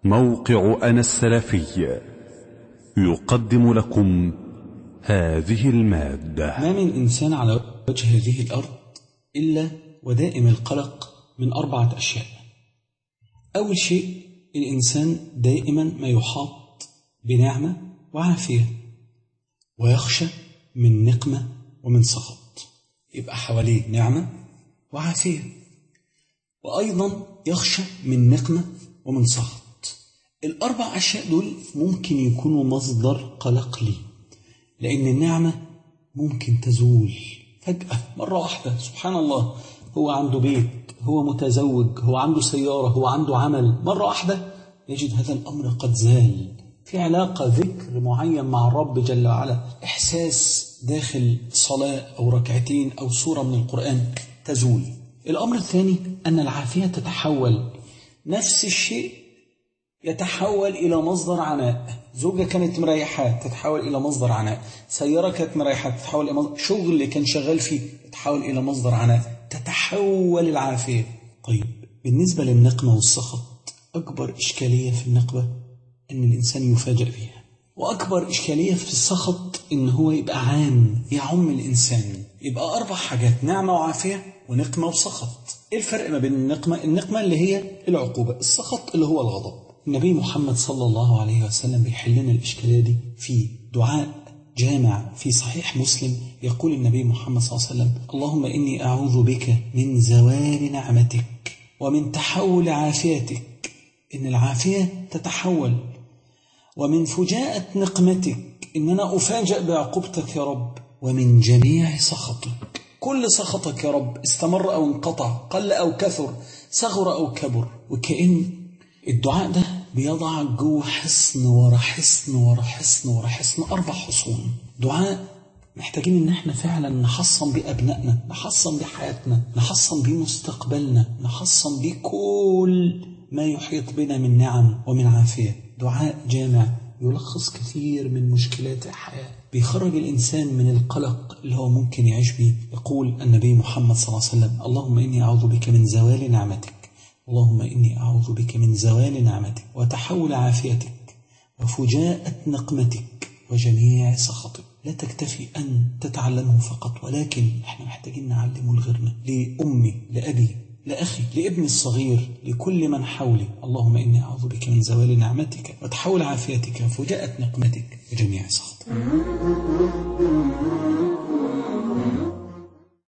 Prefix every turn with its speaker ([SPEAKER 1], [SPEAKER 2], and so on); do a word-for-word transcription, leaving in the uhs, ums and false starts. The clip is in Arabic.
[SPEAKER 1] موقع أنا السلفي يقدم لكم هذه المادة.
[SPEAKER 2] ما من إنسان على وجه هذه الأرض إلا ودائم القلق من أربعة أشياء. أول شيء، الإنسان دائما ما يحاط بنعمة وعافية ويخشى من نقمة ومن سخط. يبقى حواليه نعمة وعافية، وأيضا يخشى من نقمة ومن سخط. الأربع أشياء دول ممكن يكونوا مصدر قلق لي، لأن النعمة ممكن تزول فجأة مرة واحدة. سبحان الله، هو عنده بيت، هو متزوج، هو عنده سيارة، هو عنده عمل، مرة واحدة يجد هذا الأمر قد زال. في علاقة ذكر معين مع الرب جل وعلا، إحساس داخل صلاة أو ركعتين أو سورة من القرآن تزول. الأمر الثاني أن العافية تتحول، نفس الشيء يتحول إلى مصدر عناء. زوجة كانت مريحة تتحول إلى مصدر عناء، سيارة كانت مريحة تتحول إلى مصدر، شغل كان شغال فيه تتحول إلى مصدر عناء، تتحول العافية. طيب، بالنسبة للنقمة والسخط، أكبر إشكالية في النقمة أن الإنسان يفاجأ بها، وأكبر إشكالية في السخط إن هو يبقى عام، يعم الإنسان. يبقى أربع حاجات: نعمة وعافية ونقمة وسخط. إيه الفرق ما بين النقمة؟ النقمة اللي هي العقوبة، السخط اللي هو الغضب. النبي محمد صلى الله عليه وسلم بيحل لنا الإشكالية دي في دعاء جامع في صحيح مسلم. يقول النبي محمد صلى الله عليه وسلم: اللهم إني أعوذ بك من زوال نعمتك ومن تحول عافيتك، إن العافية تتحول، ومن فجاءة نقمتك، إن أنا أفاجأ بعقوبتك يا رب، ومن جميع سخطك، كل سخطك يا رب، استمر أو انقطع، قل أو كثر، صغر أو كبر. وكأن الدعاء ده بيضع جوه حصن ورا حصن ورا حصن ورا حصن، أربع حصون. دعاء محتاجين إن احنا فعلا نحصن بيه أبنائنا، نحصن بيه حياتنا، نحصن بيه مستقبلنا، نحصن بيه كل ما يحيط بنا من نعم ومن عافية. دعاء جامع يلخص كثير من مشكلات الحياة، بيخرج الإنسان من القلق اللي هو ممكن يعيش به. يقول النبي محمد صلى الله عليه وسلم: اللهم إني أعوذ بك من زوال نعمتك، اللهم إني أعوذ بك من زوال نعمتك وتحول عافيتك وفجاءة نقمتك وجميع سخطك. لا تكتفي أن تتعلمه فقط، ولكن احنا محتاجين نعلمه لغيرنا، لأمي، لأبي، لأخي، لابني الصغير، لكل من حولي. اللهم إني أعوذ بك من زوال نعمتك وتحول عافيتك وفجاءة نقمتك وجميع سخطك.